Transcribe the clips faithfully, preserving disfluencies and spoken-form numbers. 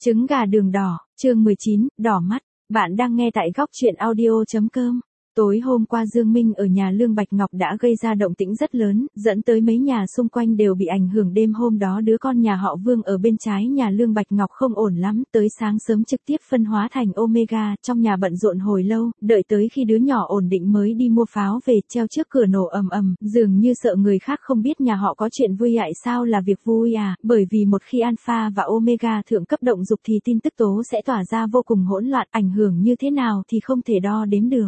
Trứng gà đường đỏ, chương mười chín, đỏ mắt. Bạn đang nghe tại góc truyện audio.com. Tối hôm qua Dương Minh ở nhà Lương Bạch Ngọc đã gây ra động tĩnh rất lớn, dẫn tới mấy nhà xung quanh đều bị ảnh hưởng. Đêm hôm đó đứa con nhà họ Vương ở bên trái nhà Lương Bạch Ngọc không ổn lắm, tới sáng sớm trực tiếp phân hóa thành Omega, trong nhà bận rộn hồi lâu, đợi tới khi đứa nhỏ ổn định mới đi mua pháo về, treo trước cửa nổ ầm ầm, dường như sợ người khác không biết nhà họ có chuyện vui. Vậy sao là việc vui à, bởi vì một khi Alpha và Omega thượng cấp động dục thì tin tức tố sẽ tỏa ra vô cùng hỗn loạn, ảnh hưởng như thế nào thì không thể đo đếm được.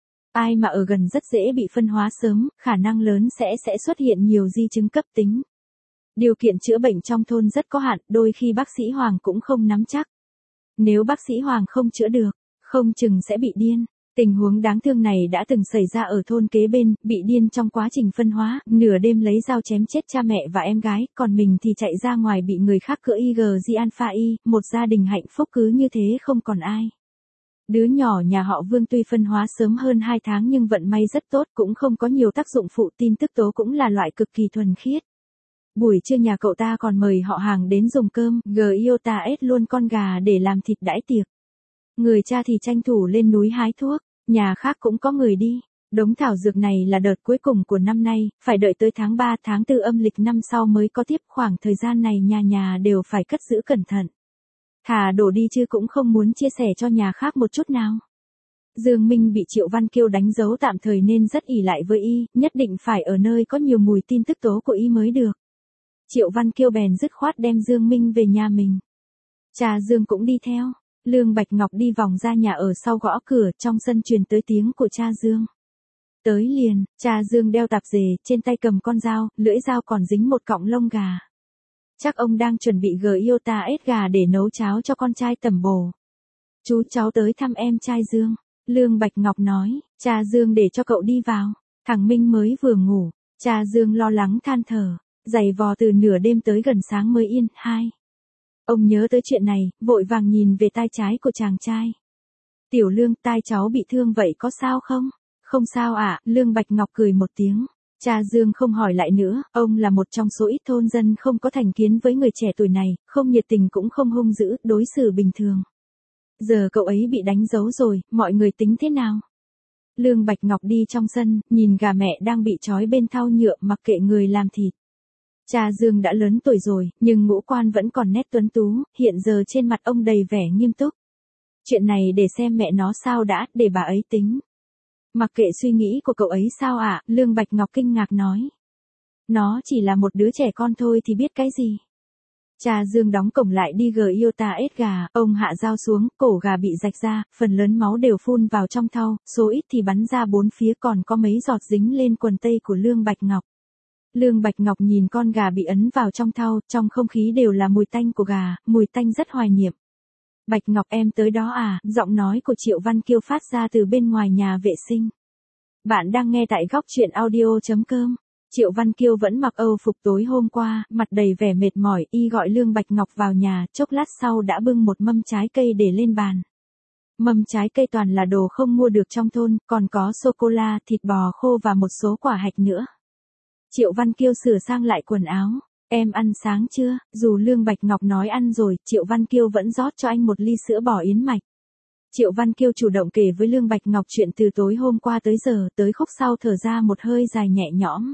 Ai mà ở gần rất dễ bị phân hóa sớm, khả năng lớn sẽ sẽ xuất hiện nhiều di chứng cấp tính. Điều kiện chữa bệnh trong thôn rất có hạn, đôi khi bác sĩ Hoàng cũng không nắm chắc. Nếu bác sĩ Hoàng không chữa được, không chừng sẽ bị điên. Tình huống đáng thương này đã từng xảy ra ở thôn kế bên, bị điên trong quá trình phân hóa, nửa đêm lấy dao chém chết cha mẹ và em gái, còn mình thì chạy ra ngoài bị người khác cữa i giê alpha Y, một gia đình hạnh phúc cứ như thế không còn ai. Đứa nhỏ nhà họ Vương tuy phân hóa sớm hơn hai tháng nhưng vận may rất tốt, cũng không có nhiều tác dụng phụ, tin tức tố cũng là loại cực kỳ thuần khiết. Buổi trưa nhà cậu ta còn mời họ hàng đến dùng cơm, Giota ết luôn con gà để làm thịt đãi tiệc. Người cha thì tranh thủ lên núi hái thuốc, nhà khác cũng có người đi. Đống thảo dược này là đợt cuối cùng của năm nay, phải đợi tới tháng ba, tháng tư âm lịch năm sau mới có tiếp. Khoảng thời gian này nhà nhà đều phải cất giữ cẩn thận. Thà đổ đi chứ cũng không muốn chia sẻ cho nhà khác một chút nào. Dương Minh bị Triệu Văn Kiêu đánh dấu tạm thời nên rất ỷ lại với y, nhất định phải ở nơi có nhiều mùi tin tức tố của y mới được. Triệu Văn Kiêu bèn dứt khoát đem Dương Minh về nhà mình. Cha Dương cũng đi theo. Lương Bạch Ngọc đi vòng ra nhà ở sau gõ cửa, trong sân truyền tới tiếng của cha Dương. Tới liền, cha Dương đeo tạp dề, trên tay cầm con dao, lưỡi dao còn dính một cọng lông gà. Chắc ông đang chuẩn bị Giota ết gà để nấu cháo cho con trai tẩm bổ. Chú cháu tới thăm em trai Dương. Lương Bạch Ngọc nói, cha Dương để cho cậu đi vào. Thằng Minh mới vừa ngủ. Cha Dương lo lắng than thở, giày vò từ nửa đêm tới gần sáng mới yên. Hai. Ông nhớ tới chuyện này, vội vàng nhìn về tai trái của chàng trai. Tiểu Lương, tai cháu bị thương vậy có sao không? Không sao ạ, à, Lương Bạch Ngọc cười một tiếng. Cha Dương không hỏi lại nữa, ông là một trong số ít thôn dân không có thành kiến với người trẻ tuổi này, không nhiệt tình cũng không hung dữ, đối xử bình thường. Giờ cậu ấy bị đánh dấu rồi, mọi người tính thế nào? Lương Bạch Ngọc đi trong sân, nhìn gà mẹ đang bị trói bên thau nhựa, mặc kệ người làm thịt. Cha Dương đã lớn tuổi rồi, nhưng ngũ quan vẫn còn nét tuấn tú, hiện giờ trên mặt ông đầy vẻ nghiêm túc. Chuyện này để xem mẹ nó sao đã, để bà ấy tính. Mặc kệ suy nghĩ của cậu ấy sao ạ, à? Lương Bạch Ngọc kinh ngạc nói. Nó chỉ là một đứa trẻ con thôi thì biết cái gì. Cha Dương đóng cổng lại đi Giota ết gà, ông hạ dao xuống, cổ gà bị rạch ra, phần lớn máu đều phun vào trong thau, số ít thì bắn ra bốn phía, còn có mấy giọt dính lên quần tây của Lương Bạch Ngọc. Lương Bạch Ngọc nhìn con gà bị ấn vào trong thau, trong không khí đều là mùi tanh của gà, mùi tanh rất hoài niệm. Bạch Ngọc em tới đó à, giọng nói của Triệu Văn Kiêu phát ra từ bên ngoài nhà vệ sinh. Bạn đang nghe tại góc truyện audio.com. Triệu Văn Kiêu vẫn mặc âu phục tối hôm qua, mặt đầy vẻ mệt mỏi, y gọi Lương Bạch Ngọc vào nhà, chốc lát sau đã bưng một mâm trái cây để lên bàn. Mâm trái cây toàn là đồ không mua được trong thôn, còn có sô-cô-la, thịt bò khô và một số quả hạch nữa. Triệu Văn Kiêu sửa sang lại quần áo. Em ăn sáng chưa? Dù Lương Bạch Ngọc nói ăn rồi, Triệu Văn Kiêu vẫn rót cho anh một ly sữa bò yến mạch. Triệu Văn Kiêu chủ động kể với Lương Bạch Ngọc chuyện từ tối hôm qua tới giờ, tới khúc sau thở ra một hơi dài nhẹ nhõm.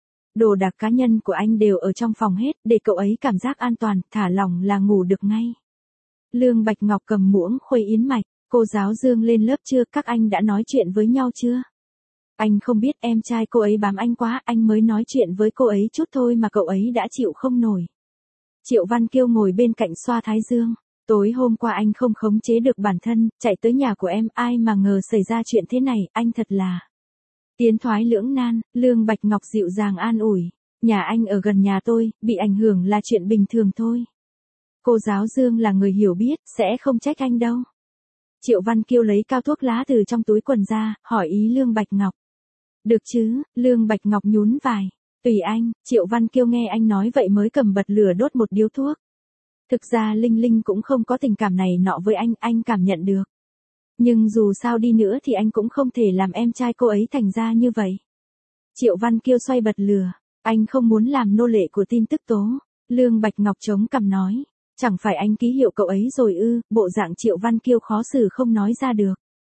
Đồ đạc cá nhân của anh đều ở trong phòng hết, để cậu ấy cảm giác an toàn, thả lỏng là ngủ được ngay. Lương Bạch Ngọc cầm muỗng khuấy yến mạch. Cô giáo Dương lên lớp chưa? Các anh đã nói chuyện với nhau chưa? Anh không biết, em trai cô ấy bám anh quá, anh mới nói chuyện với cô ấy chút thôi mà cậu ấy đã chịu không nổi. Triệu Văn Kiêu ngồi bên cạnh xoa thái dương. Tối hôm qua anh không khống chế được bản thân, chạy tới nhà của em, ai mà ngờ xảy ra chuyện thế này, anh thật là tiến thoái lưỡng nan. Lương Bạch Ngọc dịu dàng an ủi. Nhà anh ở gần nhà tôi, bị ảnh hưởng là chuyện bình thường thôi. Cô giáo Dương là người hiểu biết, sẽ không trách anh đâu. Triệu Văn Kiêu lấy cao thuốc lá từ trong túi quần ra, hỏi ý Lương Bạch Ngọc. Được chứ, Lương Bạch Ngọc nhún vai. Tùy anh. Triệu Văn Kiêu nghe anh nói vậy mới cầm bật lửa đốt một điếu thuốc. Thực ra Linh Linh cũng không có tình cảm này nọ với anh, anh cảm nhận được. Nhưng dù sao đi nữa thì anh cũng không thể làm em trai cô ấy thành ra như vậy. Triệu Văn Kiêu xoay bật lửa. Anh không muốn làm nô lệ của tin tức tố. Lương Bạch Ngọc chống cằm nói. Chẳng phải anh ký hiệu cậu ấy rồi ư? Bộ dạng Triệu Văn Kiêu khó xử không nói ra được.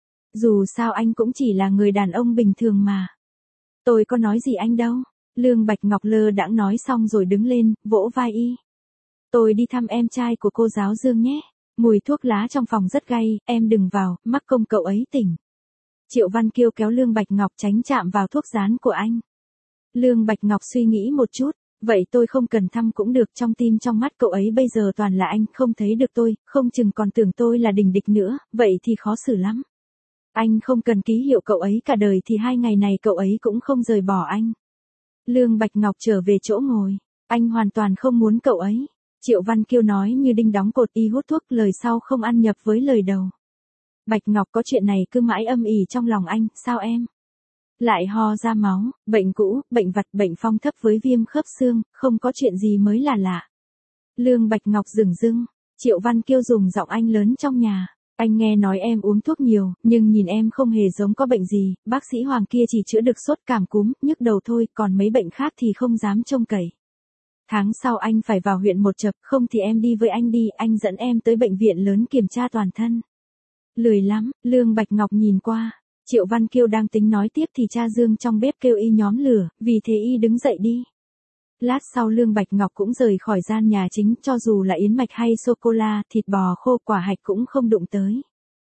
Dù sao anh cũng chỉ là người đàn ông bình thường mà. Tôi có nói gì anh đâu. Lương Bạch Ngọc lơ đãng nói xong rồi đứng lên, vỗ vai y. Tôi đi thăm em trai của cô giáo Dương nhé. Mùi thuốc lá trong phòng rất gay, em đừng vào, mắc công cậu ấy tỉnh. Triệu Văn Kiêu kéo Lương Bạch Ngọc tránh chạm vào thuốc dán của anh. Lương Bạch Ngọc suy nghĩ một chút, vậy tôi không cần thăm cũng được, trong tim trong mắt cậu ấy bây giờ toàn là anh, không thấy được tôi, không chừng còn tưởng tôi là đình địch nữa, vậy thì khó xử lắm. Anh không cần ký hiệu cậu ấy cả đời thì hai ngày này cậu ấy cũng không rời bỏ anh. Lương Bạch Ngọc trở về chỗ ngồi, anh hoàn toàn không muốn cậu ấy. Triệu Văn Kiêu nói như đinh đóng cột, y hút thuốc, lời sau không ăn nhập với lời đầu. Bạch Ngọc, có chuyện này cứ mãi âm ỉ trong lòng anh, sao em? Lại ho ra máu, bệnh cũ, bệnh vặt, bệnh phong thấp với viêm khớp xương, không có chuyện gì mới là lạ. Lương Bạch Ngọc dửng dưng, Triệu Văn Kiêu dùng giọng anh lớn trong nhà. Anh nghe nói em uống thuốc nhiều, nhưng nhìn em không hề giống có bệnh gì, bác sĩ Hoàng kia chỉ chữa được sốt cảm cúm, nhức đầu thôi, còn mấy bệnh khác thì không dám trông cậy. Tháng sau anh phải vào huyện một chập, không thì em đi với anh đi, anh dẫn em tới bệnh viện lớn kiểm tra toàn thân. Lười lắm, Lương Bạch Ngọc nhìn qua. Triệu Văn Kiêu đang tính nói tiếp thì cha Dương trong bếp kêu y nhóm lửa, vì thế y đứng dậy đi. Lát sau Lương Bạch Ngọc cũng rời khỏi gian nhà chính, cho dù là yến mạch hay sô-cô-la, thịt bò khô, quả hạch cũng không đụng tới.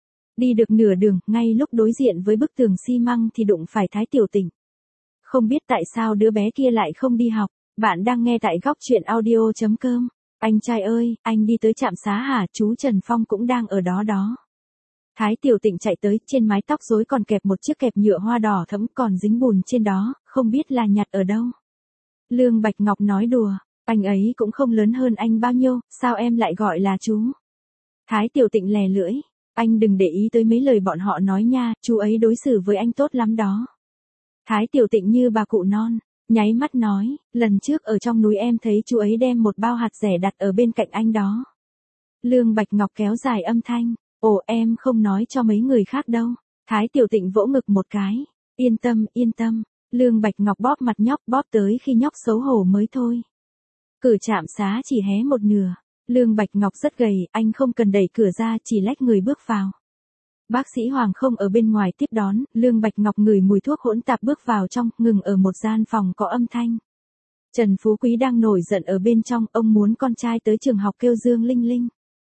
Đi được nửa đường, ngay lúc đối diện với bức tường xi măng thì đụng phải Thái Tiểu Tịnh. Không biết tại sao đứa bé kia lại không đi học. Bạn đang nghe tại góc truyện audio chấm com. Anh trai ơi, anh đi tới trạm xá hả? Chú Trần Phong cũng đang ở đó đó. Thái Tiểu Tịnh chạy tới, trên mái tóc rối còn kẹp một chiếc kẹp nhựa hoa đỏ thẫm, còn dính bùn trên đó, không biết là nhặt ở đâu. Lương Bạch Ngọc nói đùa, anh ấy cũng không lớn hơn anh bao nhiêu, sao em lại gọi là chú? Thái Tiểu Tịnh lè lưỡi, anh đừng để ý tới mấy lời bọn họ nói nha, chú ấy đối xử với anh tốt lắm đó. Thái Tiểu Tịnh như bà cụ non, nháy mắt nói, lần trước ở trong núi em thấy chú ấy đem một bao hạt rẻ đặt ở bên cạnh anh đó. Lương Bạch Ngọc kéo dài âm thanh, ồ em không nói cho mấy người khác đâu. Thái Tiểu Tịnh vỗ ngực một cái, yên tâm, yên tâm. Lương Bạch Ngọc bóp mặt nhóc, bóp tới khi nhóc xấu hổ mới thôi. Cửa trạm xá chỉ hé một nửa. Lương Bạch Ngọc rất gầy, anh không cần đẩy cửa ra, chỉ lách người bước vào. Bác sĩ Hoàng không ở bên ngoài tiếp đón, Lương Bạch Ngọc ngửi mùi thuốc hỗn tạp bước vào trong, ngừng ở một gian phòng có âm thanh. Trần Phú Quý đang nổi giận ở bên trong, ông muốn con trai tới trường học kêu Dương Linh Linh.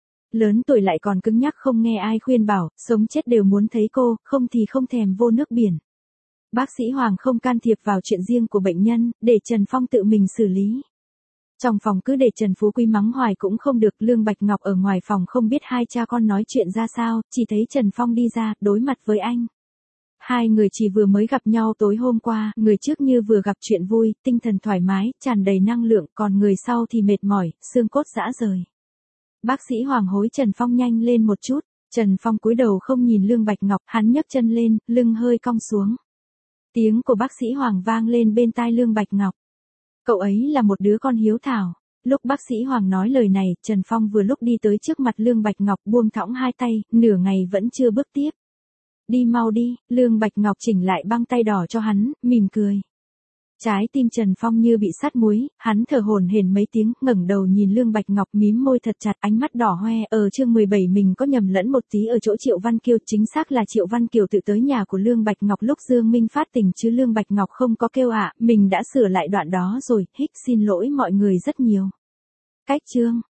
Lớn tuổi lại còn cứng nhắc không nghe ai khuyên bảo, sống chết đều muốn thấy cô, không thì không thèm vô nước biển. Bác sĩ Hoàng không can thiệp vào chuyện riêng của bệnh nhân, để Trần Phong tự mình xử lý. Trong phòng cứ để Trần Phú Quý mắng hoài cũng không được, Lương Bạch Ngọc ở ngoài phòng không biết hai cha con nói chuyện ra sao, chỉ thấy Trần Phong đi ra, đối mặt với anh. Hai người chỉ vừa mới gặp nhau tối hôm qua, người trước như vừa gặp chuyện vui, tinh thần thoải mái, tràn đầy năng lượng, còn người sau thì mệt mỏi, xương cốt rã rời. Bác sĩ Hoàng hối Trần Phong nhanh lên một chút, Trần Phong cúi đầu không nhìn Lương Bạch Ngọc, hắn nhấc chân lên, lưng hơi cong xuống. Tiếng của bác sĩ Hoàng vang lên bên tai Lương Bạch Ngọc. Cậu ấy là một đứa con hiếu thảo. Lúc bác sĩ Hoàng nói lời này, Trần Phong vừa lúc đi tới trước mặt Lương Bạch Ngọc, buông thõng hai tay, nửa ngày vẫn chưa bước tiếp. Đi mau đi, Lương Bạch Ngọc chỉnh lại băng tay đỏ cho hắn, mỉm cười. Trái tim Trần Phong như bị sắt muối, hắn thở hổn hển mấy tiếng, ngẩng đầu nhìn Lương Bạch Ngọc mím môi thật chặt, ánh mắt đỏ hoe. Ở chương mười bảy mình có nhầm lẫn một tí ở chỗ Triệu Văn Kiêu, chính xác là Triệu Văn Kiều tự tới nhà của Lương Bạch Ngọc lúc Dương Minh phát tình chứ Lương Bạch Ngọc không có kêu ạ, à, mình đã sửa lại đoạn đó rồi, hích xin lỗi mọi người rất nhiều. Cách chương